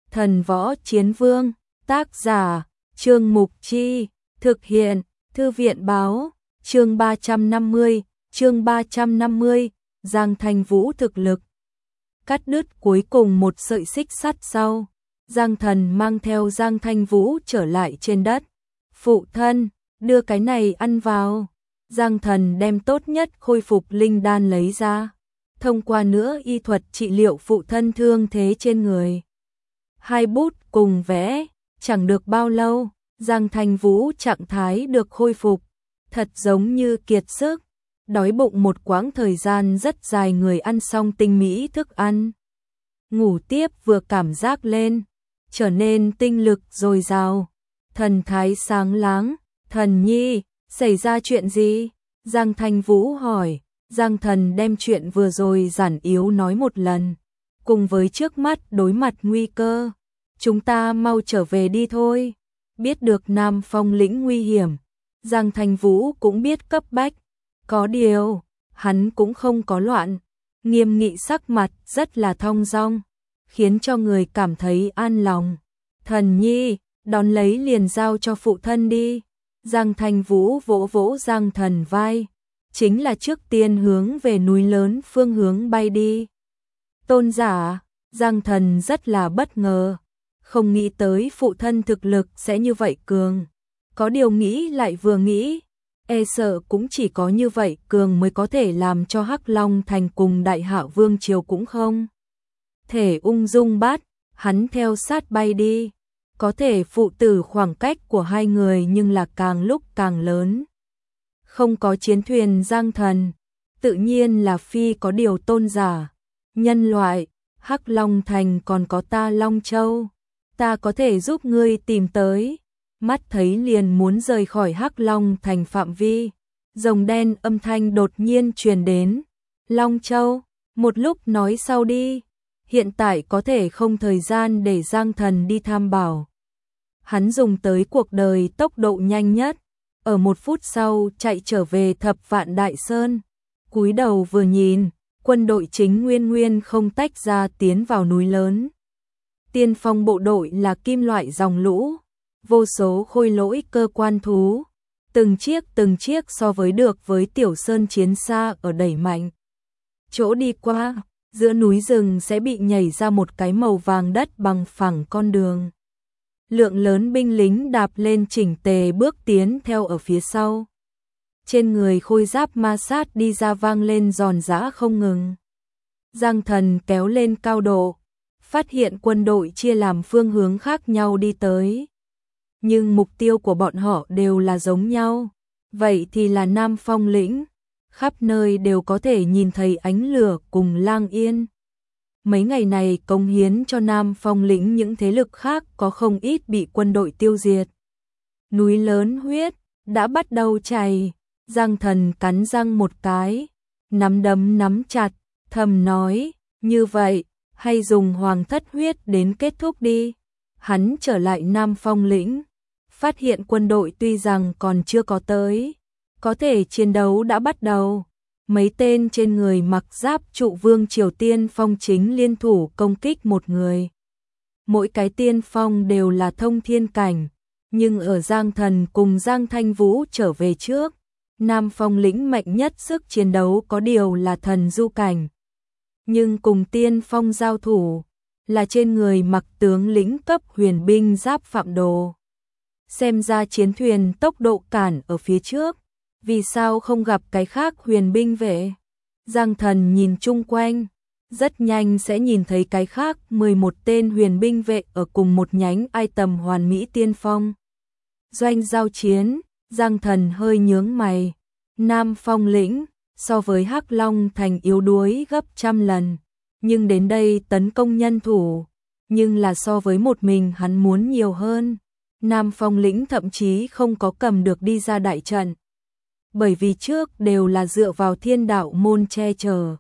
Thần Võ Chiến Vương, tác giả, Trương Mục Chi, thực hiện, Thư viện báo, chương 350, Giang Thành Vũ thực lực. Cắt đứt cuối cùng một sợi xích sắt sau, Giang Thần mang theo Giang Thành Vũ trở lại trên đất. Phụ thân, đưa cái này ăn vào. Giang Thần đem tốt nhất khôi phục linh đan lấy ra, thông qua nữa y thuật trị liệu phụ thân thương thế trên người. Hai bút cùng vẽ, chẳng được bao lâu, Giang Thành Vũ trạng thái được khôi phục, thật giống như kiệt sức, đói bụng một quãng thời gian rất dài người ăn xong tinh mỹ thức ăn. Ngủ tiếp vừa cảm giác lên, trở nên tinh lực dồi dào, thần thái sáng láng. Thần nhi, xảy ra chuyện gì? Giang Thành Vũ hỏi. Giang Thần đem chuyện vừa rồi giản yếu nói một lần, cùng với trước mắt đối mặt nguy cơ. Chúng ta mau trở về đi thôi. Biết được Nam Phong lĩnh nguy hiểm, Giang Thành Vũ cũng biết cấp bách. Có điều, hắn cũng không có loạn, nghiêm nghị sắc mặt rất là thong dong, khiến cho người cảm thấy an lòng. Thần nhi, đón lấy liền giao cho phụ thân đi. Giang Thành Vũ vỗ vỗ Giang Thần vai, chính là trước tiên hướng về núi lớn phương hướng bay đi. Tôn giả, Giang Thần rất là bất ngờ, không nghĩ tới phụ thân thực lực sẽ như vậy cường. Có điều nghĩ lại vừa nghĩ, e sợ cũng chỉ có như vậy cường mới có thể làm cho Hắc Long Thành cùng Đại Hạo Vương Triều cũng không thể ung dung bắt, hắn theo sát bay đi. Có thể phụ tử khoảng cách của hai người nhưng là càng lúc càng lớn. Không có chiến thuyền Giang Thần, tự nhiên là phi có điều tôn giả. Nhân loại, Hắc Long Thành còn có ta Long Châu, ta có thể giúp ngươi tìm tới. Mắt thấy liền muốn rời khỏi Hắc Long Thành phạm vi, rồng đen âm thanh đột nhiên truyền đến. Long Châu, một lúc nói sau đi, hiện tại có thể không thời gian để Giang Thần đi tham bảo. Hắn dùng tới cuộc đời tốc độ nhanh nhất, ở 1 phút sau chạy trở về Thập Vạn Đại Sơn. Cúi đầu vừa nhìn, quân đội chính nguyên không tách ra tiến vào núi lớn. Tiên phong bộ đội là kim loại dòng lũ, vô số khôi lỗi cơ quan thú, từng chiếc so với được với tiểu sơn chiến xa ở đẩy mạnh. Chỗ đi qua, giữa núi rừng sẽ bị nhảy ra một cái màu vàng đất bằng phẳng con đường. Lượng lớn binh lính đạp lên chỉnh tề bước tiến theo ở phía sau. Trên người khôi giáp ma sát đi ra vang lên giòn giã không ngừng. Giang Thần kéo lên cao độ, phát hiện quân đội chia làm phương hướng khác nhau đi tới. Nhưng mục tiêu của bọn họ đều là giống nhau. Vậy thì là Nam Phong lĩnh. Khắp nơi đều có thể nhìn thấy ánh lửa cùng lang yên. Mấy ngày này cống hiến cho Nam Phong lĩnh những thế lực khác có không ít bị quân đội tiêu diệt. Núi lớn huyết đã bắt đầu chảy. Giang Thần cắn răng một cái, nắm đấm nắm chặt, thầm nói, như vậy, hay dùng hoàng thất huyết đến kết thúc đi. Hắn trở lại Nam Phong lĩnh, phát hiện quân đội tuy rằng còn chưa có tới, có thể chiến đấu đã bắt đầu. Mấy tên trên người mặc giáp trụ vương Triều Tiên Phong chính liên thủ công kích một người. Mỗi cái tiên phong đều là thông thiên cảnh, nhưng ở Giang Thần cùng Giang Thanh Vũ trở về trước, Nam Phong lĩnh mạnh nhất sức chiến đấu có điều là thần du cảnh. Nhưng cùng tiên phong giao thủ, là trên người mặc tướng lĩnh cấp huyền binh giáp phạm đồ. Xem ra chiến thuyền tốc độ cản ở phía trước. Vì sao không gặp cái khác huyền binh vệ? Giang Thần nhìn chung quanh, rất nhanh sẽ nhìn thấy cái khác 11 tên huyền binh vệ ở cùng một nhánh ai tầm hoàn mỹ tiên phong. Doanh giao chiến, Giang Thần hơi nhướng mày. Nam Phong lĩnh, so với Hắc Long Thành yếu đuối gấp trăm lần, nhưng đến đây tấn công nhân thủ, nhưng là so với một mình hắn muốn nhiều hơn. Nam Phong lĩnh thậm chí không có cầm được đi ra đại trận. Bởi vì trước đều là dựa vào thiên đạo môn che chở.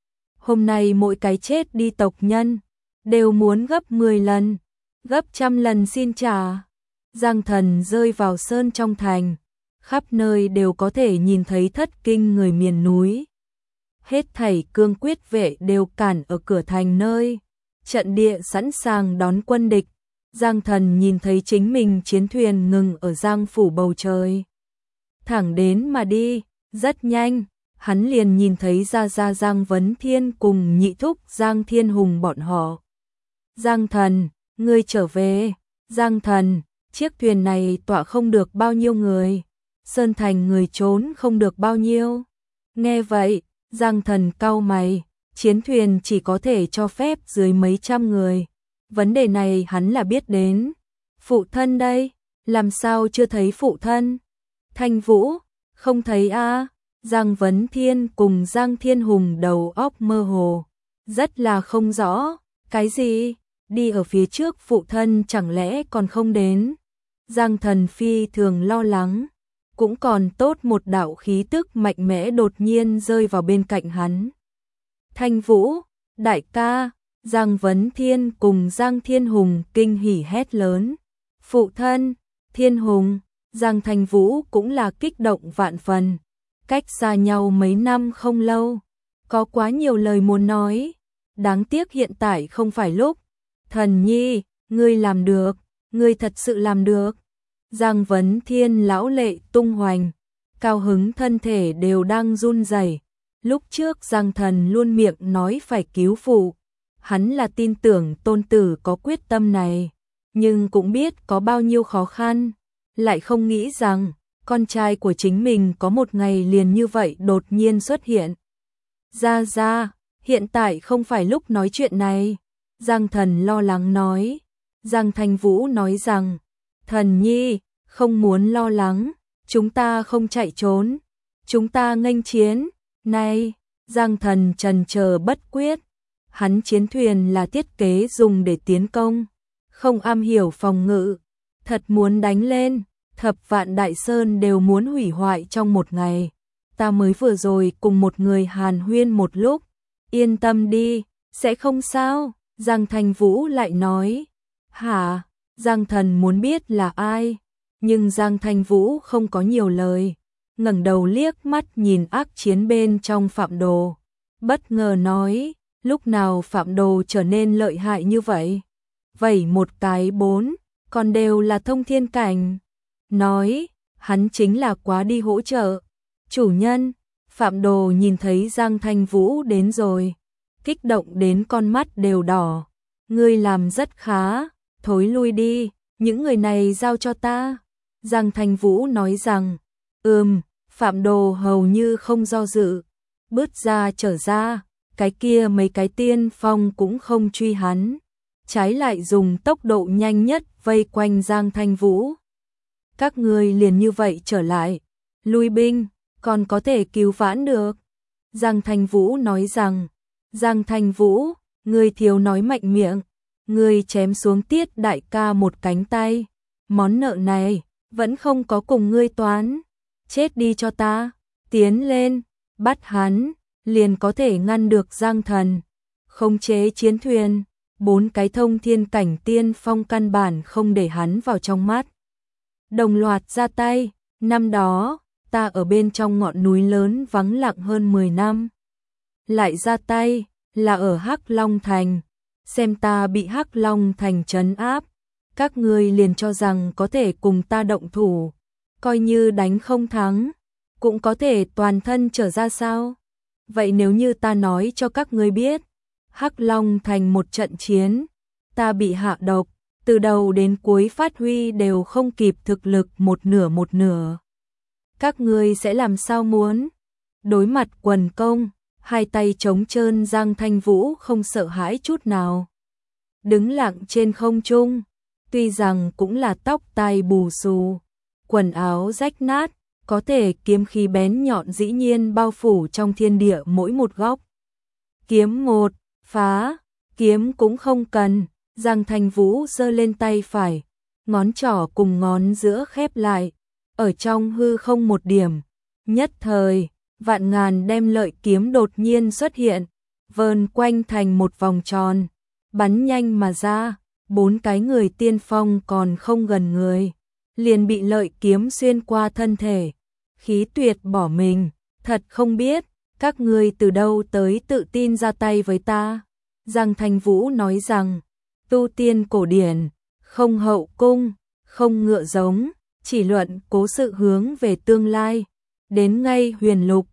Hôm nay mỗi cái chết đi tộc nhân, đều muốn gấp 10 lần, gấp trăm lần xin trả. Giang Thần rơi vào sơn trong thành, khắp nơi đều có thể nhìn thấy thất kinh người miền núi. Hết thảy cương quyết vệ đều cản ở cửa thành nơi, trận địa sẵn sàng đón quân địch. Giang Thần nhìn thấy chính mình chiến thuyền ngừng ở Giang phủ bầu trời. Thẳng đến mà đi, rất nhanh, hắn liền nhìn thấy ra Giang Vấn Thiên cùng nhị thúc Giang Thiên Hùng bọn họ. Giang Thần, ngươi trở về. Giang Thần, chiếc thuyền này tọa không được bao nhiêu người. Sơn Thành người trốn không được bao nhiêu. Nghe vậy, Giang Thần cau mày, chiến thuyền chỉ có thể cho phép dưới mấy trăm người. Vấn đề này hắn là biết đến. Phụ thân đây, làm sao chưa thấy phụ thân? Thanh Vũ, không thấy a? Giang Vấn Thiên cùng Giang Thiên Hùng đầu óc mơ hồ, rất là không rõ. Cái gì? Đi ở phía trước phụ thân chẳng lẽ còn không đến? Giang Thần phi thường lo lắng. Cũng còn tốt một đạo khí tức mạnh mẽ đột nhiên rơi vào bên cạnh hắn. Thanh Vũ, đại ca. Giang Vấn Thiên cùng Giang Thiên Hùng kinh hỉ hét lớn. Phụ thân, Thiên Hùng. Giang Thanh Vũ cũng là kích động vạn phần. Cách xa nhau mấy năm không lâu, có quá nhiều lời muốn nói. Đáng tiếc hiện tại không phải lúc. Thần nhi, ngươi làm được, ngươi thật sự làm được. Giang Vấn Thiên lão lệ tung hoành, cao hứng thân thể đều đang run rẩy. Lúc trước Giang Thần luôn miệng nói phải cứu phụ, hắn là tin tưởng tôn tử có quyết tâm này, nhưng cũng biết có bao nhiêu khó khăn, lại không nghĩ rằng con trai của chính mình có một ngày liền như vậy đột nhiên xuất hiện. Ra, hiện tại không phải lúc nói chuyện này. Giang Thần lo lắng nói. Giang Thanh Vũ nói rằng, thần nhi, không muốn lo lắng, chúng ta không chạy trốn, chúng ta nghênh chiến. Này, Giang Thần chần chờ bất quyết, hắn chiến thuyền là thiết kế dùng để tiến công, không am hiểu phòng ngự, thật muốn đánh lên, thập vạn đại sơn đều muốn hủy hoại trong một ngày. Ta mới vừa rồi cùng một người hàn huyên một lúc, yên tâm đi, sẽ không sao. Giang Thanh Vũ lại nói. Hả? Giang Thần muốn biết là ai, nhưng Giang Thanh Vũ không có nhiều lời, ngẩng đầu liếc mắt nhìn ác chiến bên trong Phạm Đồ, bất ngờ nói, lúc nào Phạm Đồ trở nên lợi hại như vậy? Vậy một cái 4, còn đều là thông thiên cảnh. Nói, hắn chính là quá đi hỗ trợ. Chủ nhân, Phạm Đồ nhìn thấy Giang Thanh Vũ đến rồi, kích động đến con mắt đều đỏ. Ngươi làm rất khá, thối lui đi, những người này giao cho ta. Giang Thanh Vũ nói rằng, Phạm Đồ hầu như không do dự, bước ra trở ra, cái kia mấy cái tiên phong cũng không truy hắn, trái lại dùng tốc độ nhanh nhất vây quanh Giang Thanh Vũ. Các ngươi liền như vậy trở lại, lui binh, còn có thể cứu vãn được. Giang Thanh Vũ nói rằng, Giang Thanh Vũ, ngươi thiếu nói mạnh miệng, ngươi chém xuống Tiết đại ca một cánh tay, món nợ này vẫn không có cùng ngươi toán, chết đi cho ta, tiến lên, bắt hắn, liền có thể ngăn được Giang Thần, khống chế chiến thuyền, 4 cái thông thiên cảnh tiên phong căn bản không để hắn vào trong mắt. Đồng loạt ra tay, năm đó, ta ở bên trong ngọn núi lớn vắng lặng hơn 10 năm. Lại ra tay, là ở Hắc Long Thành, xem ta bị Hắc Long Thành trấn áp, các ngươi liền cho rằng có thể cùng ta động thủ, coi như đánh không thắng, cũng có thể toàn thân trở ra sao? Vậy nếu như ta nói cho các ngươi biết, Hắc Long Thành một trận chiến, ta bị hạ độc, từ đầu đến cuối phát huy đều không kịp thực lực một nửa. Các ngươi sẽ làm sao muốn? Đối mặt quần công, hai tay trống trơn Giang Thanh Vũ không sợ hãi chút nào. Đứng lặng trên không trung, tuy rằng cũng là tóc tai bù xù, quần áo rách nát, có thể kiếm khí bén nhọn dĩ nhiên bao phủ trong thiên địa mỗi một góc. Kiếm một, phá, kiếm cũng không cần, Giang Thanh Vũ giơ lên tay phải, ngón trỏ cùng ngón giữa khép lại, ở trong hư không một điểm, nhất thời, vạn ngàn đem lợi kiếm đột nhiên xuất hiện, vờn quanh thành một vòng tròn, bắn nhanh mà ra, 4 cái người tiên phong còn không gần người, liền bị lợi kiếm xuyên qua thân thể, khí tuyệt bỏ mình, thật không biết, các ngươi từ đâu tới tự tin ra tay với ta. Giang Thanh Vũ nói rằng, tu tiên cổ điển, không hậu cung, không ngựa giống, chỉ luận cố sự hướng về tương lai. Đến ngay huyền lục,